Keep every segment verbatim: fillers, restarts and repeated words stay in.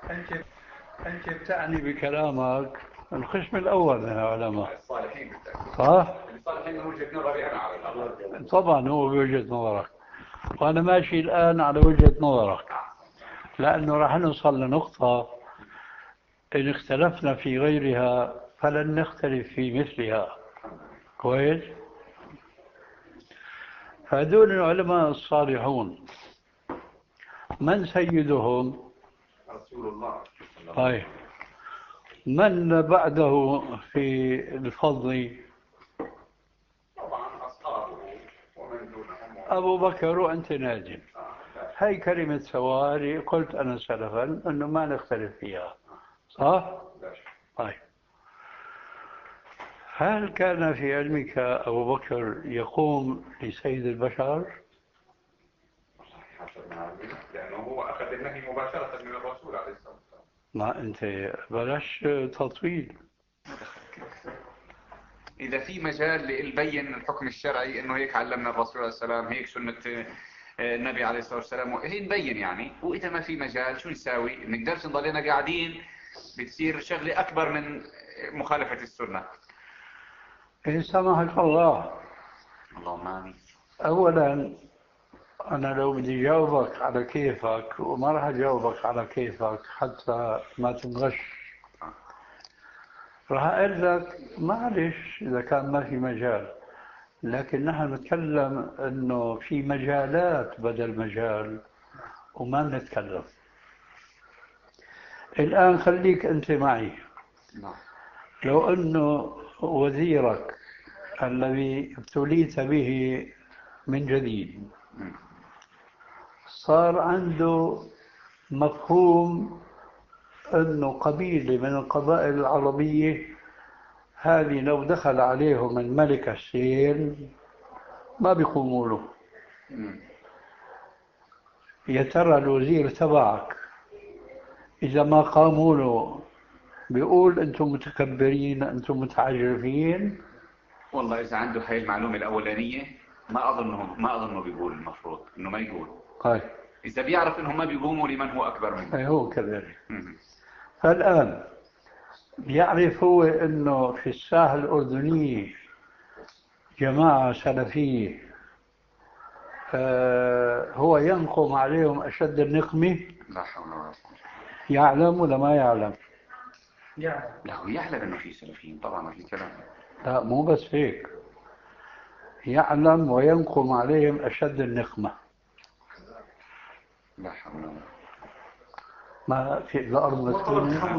أنت أنت بتعني بكلامك القسم الأول من العلماء الصالحين بالتأكيد. صح؟ الصالحين من وجهة نظري أنا على الأقل. طبعا هو بوجهة نظرك، وأنا ماشي الآن على وجهة نظرك، لأنه راح نوصل لنقطة إن اختلفنا في غيرها فلن نختلف في مثلها. كويس؟ فهذول العلماء الصالحون من سيدهم؟ رسول الله. طيب من بعده في الفضل؟ طبعا أصحابه ومن دونهم. أبو بكر وأنت ناجم. هاي كلمة سواري قلت أنا سلفا أنه ما نختلف فيها، صح؟ طيب هل كان في علمك أبو بكر يقوم لسيد البشر؟ حسب ما علمي، لأنه هو أخذ النهي مباشرة من الرسول عليه الصلاة والسلام. ما أنت بلاش تطويل. إذا في مجال لنبين الحكم الشرعي إنه هيك علمنا الرسول عليه السلام، هيك سنة النبي عليه الصلاة والسلام، هي نبين يعني. وإذا ما في مجال شو نساوي؟ نقدرش نضلنا قاعدين بتصير شغلة أكبر من مخالفة السنة. إن سمحك الله. اللهم آمين. أولا أنا لو بدي جاوبك على كيفك وما راح أجاوبك على كيفك حتى ما تنغش، راح أقول لك معلش إذا كان ما في مجال، لكن نحن نتكلم أنه في مجالات بدل مجال وما نتكلم. الآن خليك أنت معي. لو أنه وزيرك الذي ابتليت به من جديد صار عنده مفهوم أنه قبيلة من القبائل العربية هذه لو دخل عليهم الملك حسين ما بيقوموا له، يا ترى الوزير تبعك إذا ما قاموا له بيقول أنتم متكبرين أنتم متعجرفين؟ والله إذا عنده هاي المعلومة الأولانية ما أظنه ما أظنه بيقول، المفروض إنه ما يقول. طيب إذا بيعرف إنهم ما بيقوموا لمن هو أكبر منه. أي هو كذلك. فالآن بيعرف هو أنه في الساحة الأردنية جماعة سلفية آه هو ينقم عليهم أشد النقمة. لا حول ولا قوة. يعلم ولا ما يعلم؟ يعلم. لا هو يعلم إنه في سلفيين طبعا، ما في كلام. لا مو بس هيك، يعلم وينقم عليهم أشد النقمة. لا حول ولا قوة. ما في الأرض مسكونة،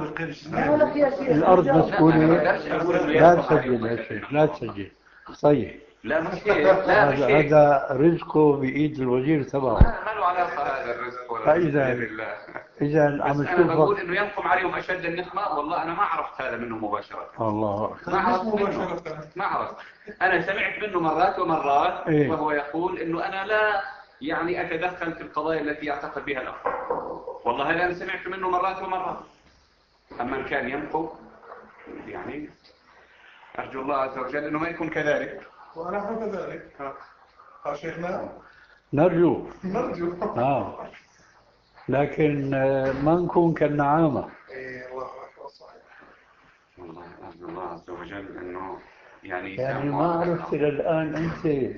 الأرض مسكونة. لا تسجل يا شيخ لا تسجل. طيب لا مش هيك. لا مش هيك. هذا رزقه بإيد الوزير تبعه. ما له علاقة هذا الرزق ولا فإذا إذا عم بس أنا بقول إنه ينقم عليهم أشد النقمة. والله أنا ما عرفت هذا منه مباشرة. الله ما عرفت منه. ما عرفت. أنا سمعت منه مرات ومرات إيه؟ وهو يقول إنه أنا لا يعني أتدخل في القضايا التي يعتقد بها الآخر. والله هذا أنا سمعت منه مرات ومرات. أما إن كان ينقم يعني أرجو الله عز وجل إنه ما يكون كذلك. ونحن كذلك. ها شيخنا. نرجو نرجو. آه. لكن ما نكون كالنعامة. إيه الله أكبر صحيح. والله أرجو الله عز وجل إنه يعني يعني ما عرفت إلى الآن أنت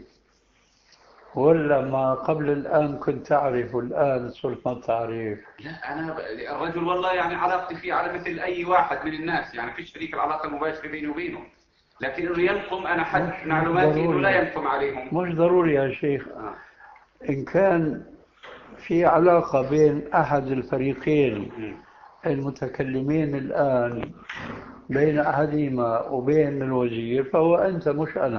ولا ما قبل الآن كنت تعرف والآن صرت ما تعرف؟ لا أنا الرجل والله يعني علاقتي فيه على مثل أي واحد من الناس، يعني فيش شريك العلاقة المباشرة بيني وبينه. لكن إنه ينقم أنا حد معلوماتي إنه لا ينقم عليهم. مش ضروري يا شيخ. إن كان في علاقة بين أحد الفريقين المتكلمين الآن بين أحدهما وبين الوزير فهو أنت مش أنا.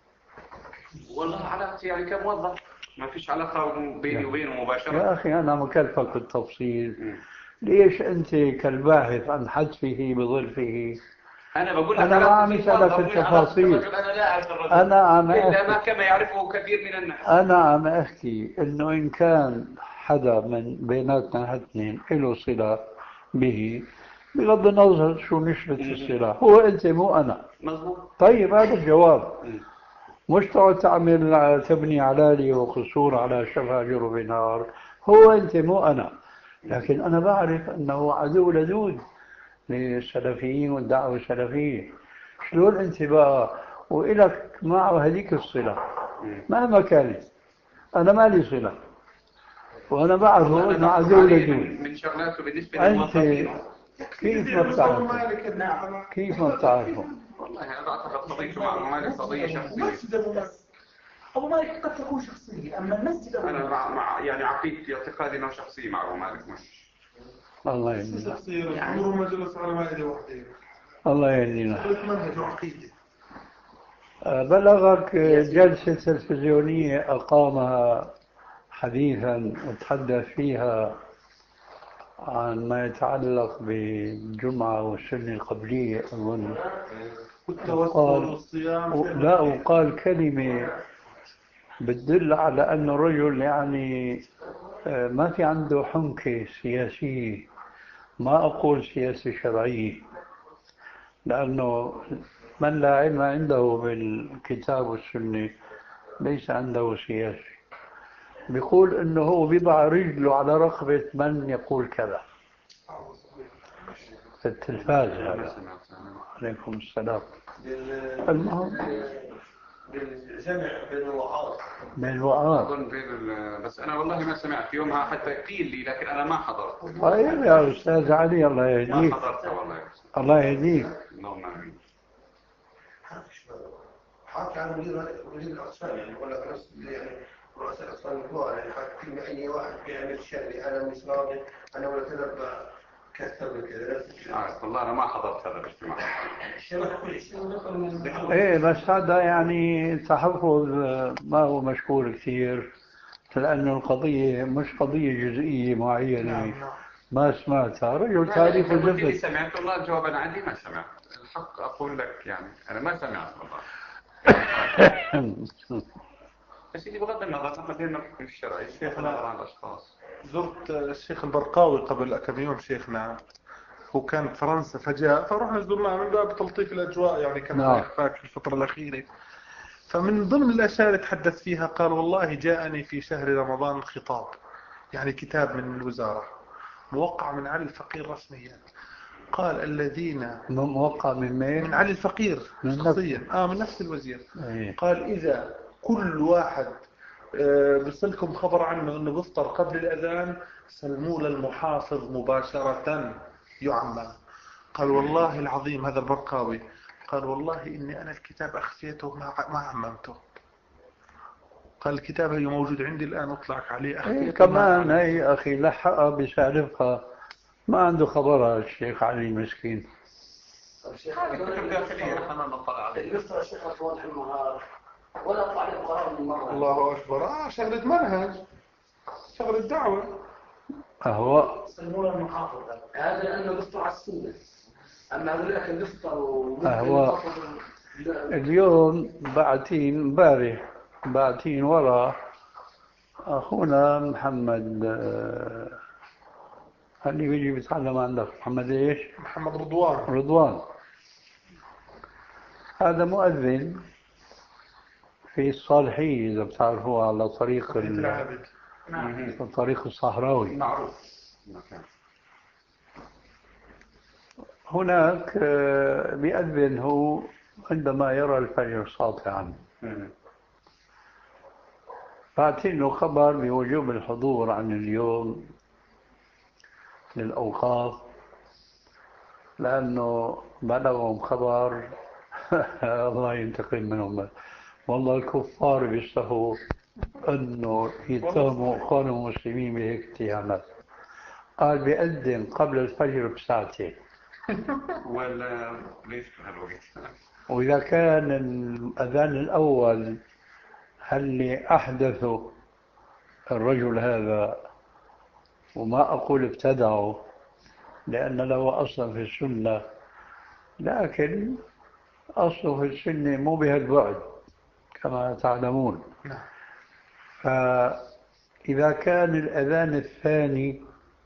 والله علاقتي يعني كموظف ما فيش علاقة بيني وبينه مباشرة. يا أخي أنا مكلفك بالتفصيل. ليش أنت كالباحث عن حذفه بظلفه؟ أنا بقول لك أنا ما عم أسألك التفاصيل. أنا لا أعرف الرجل. أنا عم إلا ما كما يعرفه كثير من الناس. أنا عم أحكي إنه إن كان حدا من بيناتنا هالاثنين له صلة به بغض النظر شو نسبة الصلة، هو أنت مو أنا. مظبوط. طيب هذا الجواب. مش تقعد تعمل تبني علالي وقصور على شفا جرف نار. هو أنت مو أنا. لكن أنا بعرف أنه عدو لدود للسلفيين والدعوة السلفية. شلون أنت بقى وإلك معه هذيك الصلة مهما كانت؟ أنا ما لي صلة وأنا بعرفه أنه عدو لدود. من شغلاته بالنسبة أنت للموظفين كيف ما بتعرفه؟ كيف ما بتعرفه؟ والله أنا بعتقد قضيته مع أبو مالك قضية شخصية. أبو مالك قد تكون شخصية، أما المسجد أبو أنا مع, مع يعني عقيدتي اعتقادي أنه شخصية مع أبو مالك مش الله يهدينا. شخصية عمره ما جلس على مائدة واحدة. الله يهدينا. منهج وعقيدة. بلغك جلسة تلفزيونية أقامها حديثا وتحدث فيها عن ما يتعلق بالجمعة والسنة القبلية أظن، والتوسل وقال والصيام. لا وقال كلمة بتدل على أن الرجل يعني ما في عنده حنكة سياسية، ما أقول سياسة شرعية، لأنه من لا علم عنده بالكتاب والسنة ليس عنده سياسي. بيقول انه هو بيضع رجله على رقبة من يقول كذا في التلفاز. هذا عليكم السلام. المهم بالجمع بين الوعاظ. بين الوعاظ. أظن بين ال... بس أنا والله ما سمعت يومها حتى قيل لي، لكن أنا ما حضرت. طيب يا أستاذ علي الله ما يهديك. حضرت والله. الله يهديك. اللهم آمين. حاكي عن مدير مدير الأقسام يعني ولا رئيس يعني رؤساء الأقسام الكبار يعني حاكي كلمة أي واحد بيعمل شغلي أنا مش راضي أنا ولا كذا كثر من كذا. آه والله أنا ما حضرت هذا الاجتماع. إيه بس هذا يعني تحفظ ما هو مشكور كثير، لأنه القضية مش قضية جزئية معينة ما سمعتها. رجل تاريخ اللي الجبل. سمعت والله الجواب أنا عندي ما سمعت. الحق أقول لك يعني أنا ما سمعت والله. بس اللي بغض النظر نحن فينا الحكم الشرعي شيخنا عن الأشخاص. زرت الشيخ البرقاوي قبل كم يوم شيخنا، هو كان في فرنسا فجاء فرحنا زرناه من باب تلطيف الأجواء يعني كما إخفاك في الفترة الأخيرة. فمن ضمن الأشياء اللي تحدث فيها قال والله جاءني في شهر رمضان خطاب يعني كتاب من الوزارة موقع من علي الفقير رسميا. قال الذين موقع من مين؟ من علي الفقير شخصيا آه من نفس الوزير. أيه. قال إذا كل واحد آه بيصلكم خبر عنه أنه بفطر قبل الأذان سلموا للمحافظ مباشرة يعمم. قال والله العظيم هذا البرقاوي قال والله إني أنا الكتاب أخفيته ما ما عممته. قال الكتاب هي موجود عندي الآن أطلعك عليه أخفيته. إيه كمان هي أخي لحقها بسالفها ما عنده خبرها الشيخ علي مسكين. هذه كتب داخلية أنا نطلع عليه. يفتح الشيخ صباح النهار ولا أطلع عليه قرار من مرة. الله أكبر. آه شغلة منهج شغلة دعوة. أهواء. سلمونا المحافظ هذا لأنه بيفطر على السنة، أما هذول اللي بيفطروا أهواء. اليوم بعتين امبارح بعتين ورا أخونا محمد اللي بيجي بيتعلم عندك محمد إيش؟ محمد رضوان. رضوان هذا مؤذن في الصالحية إذا بتعرفوه على طريق العابد. الطريق الصحراوي معروف. هناك بيأذن هو عندما يرى الفجر ساطعا. بعتين له خبر بوجوب الحضور عن اليوم للأوقاف لأنه بلغهم خبر الله ينتقم منهم والله الكفار بيشتهوا أنه يتهموا أخوانهم المسلمين بهيك اتهامات. قال بيأذن قبل الفجر بساعتين. ولا ليش بهالوقت؟ وإذا كان الأذان الأول هل أحدثه الرجل هذا وما أقول ابتدعه لأن له أصلا في السنة، لكن أصله في السنة مو بهالبعد كما تعلمون. فإذا كان الأذان الثاني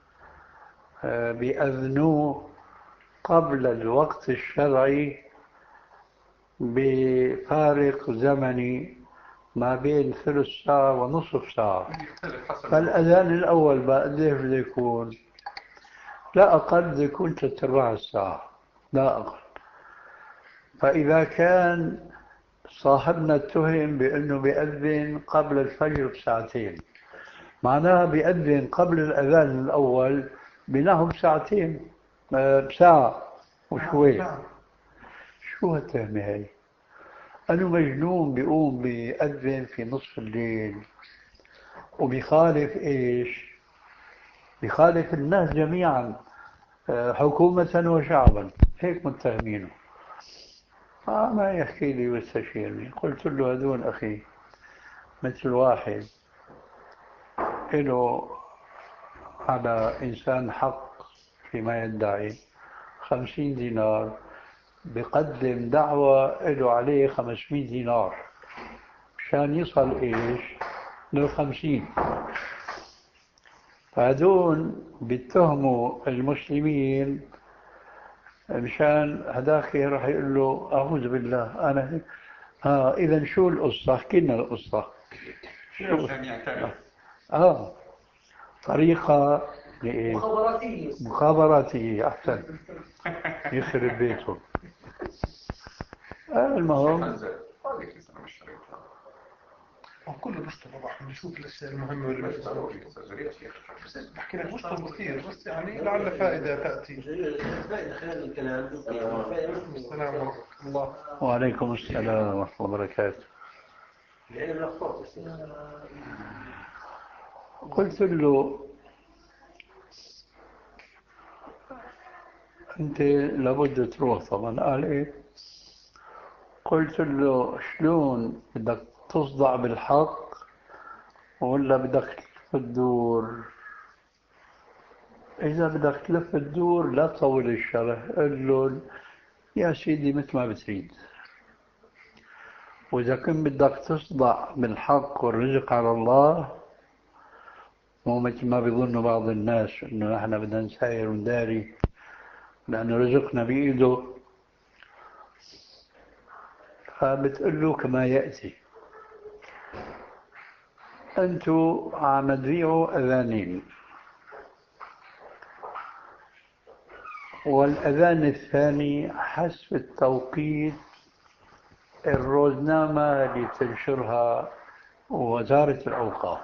بأذنوه قبل الوقت الشرعي بفارق زمني ما بين ثلث ساعة ونصف ساعة، فالأذان الأول بقديش بده يكون؟ لا أقل يكون ثلاث أرباع الساعة، لا أقل. فإذا كان صاحبنا اتهم بأنه بيأذن قبل الفجر بساعتين، معناها بيأذن قبل الأذان الأول بنحو بساعتين، بساعة وشوي. شو هالتهمة هاي؟ أنا مجنون بيقوم بيأذن في نصف الليل وبيخالف إيش؟ بيخالف الناس جميعا حكومة وشعبا، هيك متهمينه. آه ما يحكي لي ويستشيرني. قلت له هذول أخي مثل واحد له على إنسان حق فيما يدعي خمسين دينار، بقدم دعوة له عليه خمسمائة دينار مشان يصل إيش للخمسين. فهذول بيتهموا المسلمين مشان هذاك راح يقول له أعوذ بالله أنا هيك. آه إذا شو القصة؟ احكي لنا القصة. شو عشان يعترف؟ آه طريقة مخابراتية. مخابراتية أحسن. يخرب بيتهم. آه المهم كله بيشتغل طبعا بنشوف الاشياء المهمه واللي بس بحكي لك بيشتغل كثير، بس يعني لعل فائده تاتي. فائدة خلال الكلام. السلام ورحمه الله. وعليكم السلام ورحمة الله وبركاته. يعني من الأخطاء. قلت له أنت لابد تروح طبعا. قال إيه؟ قلت له شلون بدك تصدع بالحق ولا بدك تلف الدور؟ إذا بدك تلف الدور لا تطول الشرح. قل له يا سيدي مثل ما بتريد. وإذا كنت بدك تصدع بالحق والرزق على الله، مو مثل ما بيظن بعض الناس إنه نحن بدنا نساير ونداري لأنه رزقنا بإيده، فبتقول له كما يأتي. أنتوا عم تبيعوا أذانين، والأذان الثاني حسب التوقيت الروزنامة اللي تنشرها وزارة الأوقاف.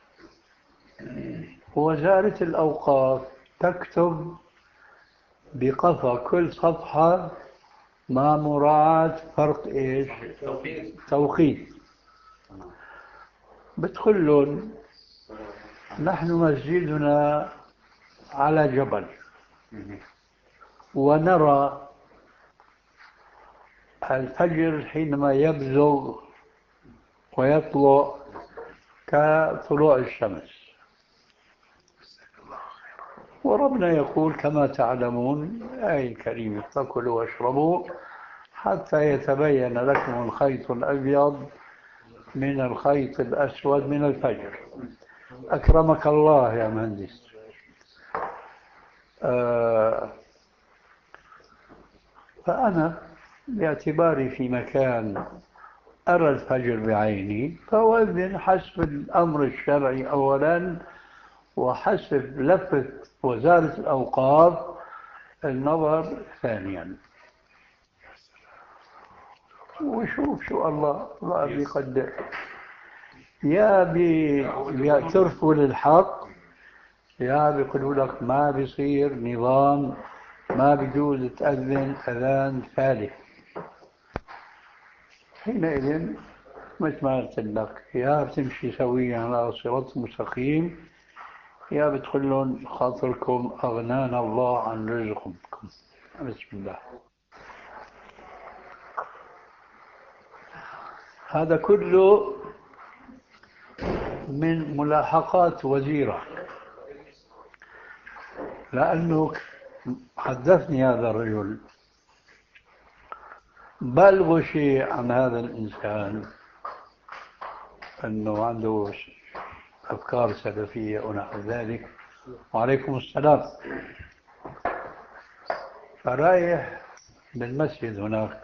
وزارة الأوقاف تكتب بقفا كل صفحة مع مراعاة فرق إيش؟ توقيت. بدخلون نحن مسجدنا على جبل ونرى الفجر حينما يبزغ ويطلع كطلوع الشمس، وربنا يقول كما تعلمون آية الكريمة فكلوا واشربوا حتى يتبين لكم الخيط الأبيض من الخيط الأسود من الفجر. أكرمك الله يا مهندس. آه فأنا باعتباري في مكان أرى الفجر بعيني فأؤذن حسب الأمر الشرعي أولا، وحسب لفة وزارة الأوقاف النظر ثانيا. وشوف شو الله الله بيقدر. يا بيعترفوا للحق يا بيقولوا لك ما بيصير نظام، ما بيجوز تأذن أذان ثالث. حينئذ مثل ما قلت لك يا بتمشي سويا على صراط مستقيم، يا بتقولون خاطركم أغنانا الله عن رزقكم. بسم الله. هذا كله من ملاحقات وزيرة، لأنه حدثني هذا الرجل بلغ شيء عن هذا الإنسان أنه عنده أفكار سلفية ونحو ذلك. وعليكم السلام. فرايح بالمسجد هناك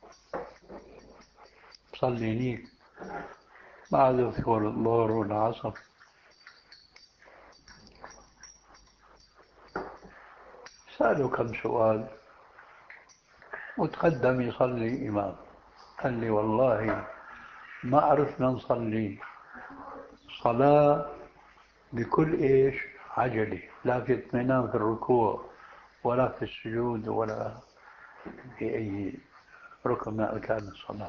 صلي هنيك بعد الظهر والعصر، سأله كم سؤال وتقدم يصلي إمام. قال لي والله ما عرفنا نصلي صلاة بكل إيش عجلة، لا في اطمئنان في الركوع ولا في السجود ولا في أي ركن من أركان الصلاة.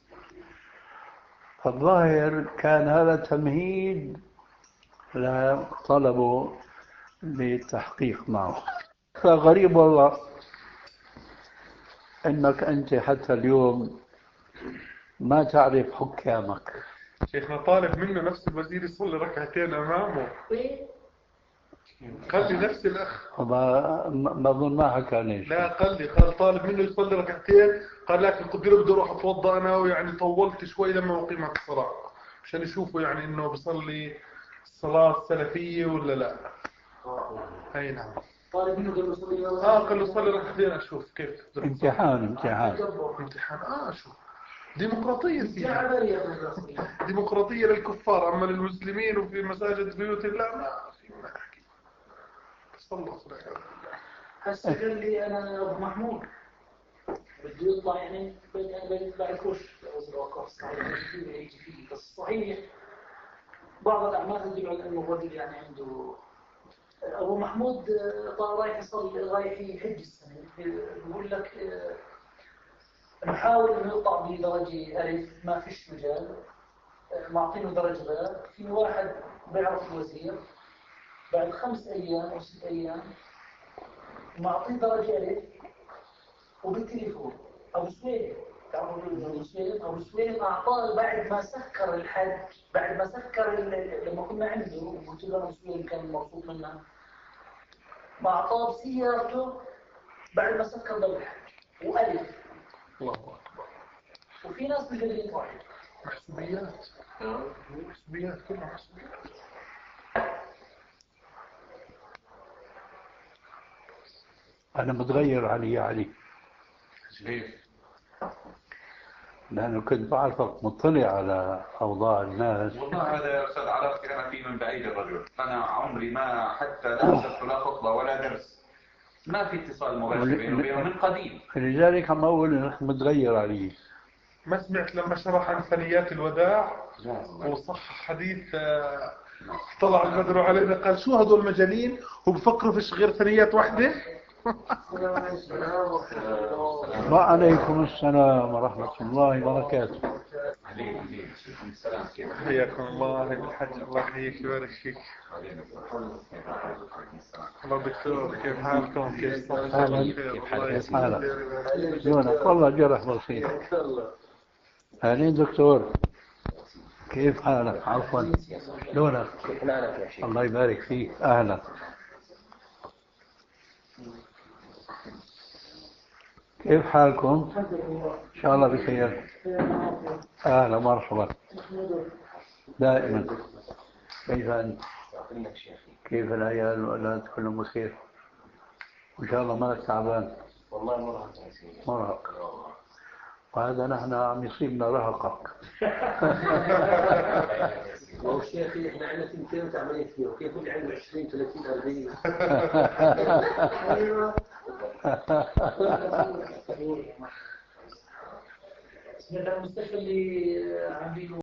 فالظاهر كان هذا تمهيد لطلبه للتحقيق معه. فغريب والله أنك أنت حتى اليوم ما تعرف حكامك. شيخنا طالب منه نفس الوزير يصلي ركعتين أمامه، قال لي نفس الأخ ما ما أظن ما حكى ليش. لا قال لي، قال طالب منه يصلي ركعتين، قال لكن قدر بدي أروح أتوضأ أنا، ويعني طولت شوي لما أقيمت الصلاة عشان يشوفوا يعني إنه بصلي الصلاة السلفية ولا لا. أي نعم. طالب منه قال له صلي آه قال له صلي ركعتين أشوف كيف. امتحان امتحان امتحان آه شوف ديمقراطية فيها. ديمقراطية للكفار، أما للمسلمين وفي مساجد بيوت الله ما في ما نحكي. صلى الله عليه وسلم. هسه قال لي أنا أبو محمود بده يطلع يعني بيطلع يخش يجي فيه، بس صحيح بعض الأعمال تدل على أنه الرجل يعني عنده. أبو محمود طال رايح يصلي رايح يحج السنة، بيقول لك نحاول إنه يطلع بدرجة ألف ما فيش مجال، معطينه درجة باء. في واحد بيعرف الوزير بعد خمس أيام أو ست أيام معطيه درجة ألف وبالتليفون. أبو سويد تعرفوا أبو سويد أبو سويد أعطاه بعد ما سكر الحج، بعد ما سكر لما كنا عنده وقلت له أبو سويد كان مبسوط منها، ما أعطاه بسيارته بعد ما سكر له الحج وألف. الله أكبر. وفي ناس بيقدرين واحد محسوبيات محسوبيات كلها محسوبيات. أنا متغير علي يا علي ليه؟ لأنه كنت بعرفك مطلع على أوضاع الناس. والله هذا يا أستاذ علاقتي أنا فيه من بعيد الرجل. أنا عمري ما حتى لا حضرت لا خطبة ولا درس، ما في اتصال مباشر بينه وبينه من قديم. لذلك عم أقول إنك متغير علي. ما سمعت لما شرح عن ثنيات الوداع وصح حديث طلع البدر علينا قال شو هذول مجانين وبفكروا فيش غير ثنيات واحدة. وعليكم السلام ورحمة الله وبركاته. حياكم الله الحج، الله يحييك ويبارك فيك. الله دكتور كيف حالكم؟ كيف حالك؟ كيف حالك؟ دونك والله جرح بسيط. أهلين دكتور كيف حالك؟ عفوا دونك الله يبارك فيك. أهلا كيف حالكم؟ إن شاء الله بخير. أهلا مرحبا دائما. كيف أنت؟ كيف العيال والأولاد كلهم بخير؟ وإن شاء الله مالك تعبان؟ والله مرهق مرهق. وهذا نحن عم يصيبنا رهقك. لو شيخي احنا عندنا سنتين وتعبانين فيه، وكيف اللي عنده عشرين ثلاثين أربعين. ايوه بسم الله. المستشفى اللي عم بيجوا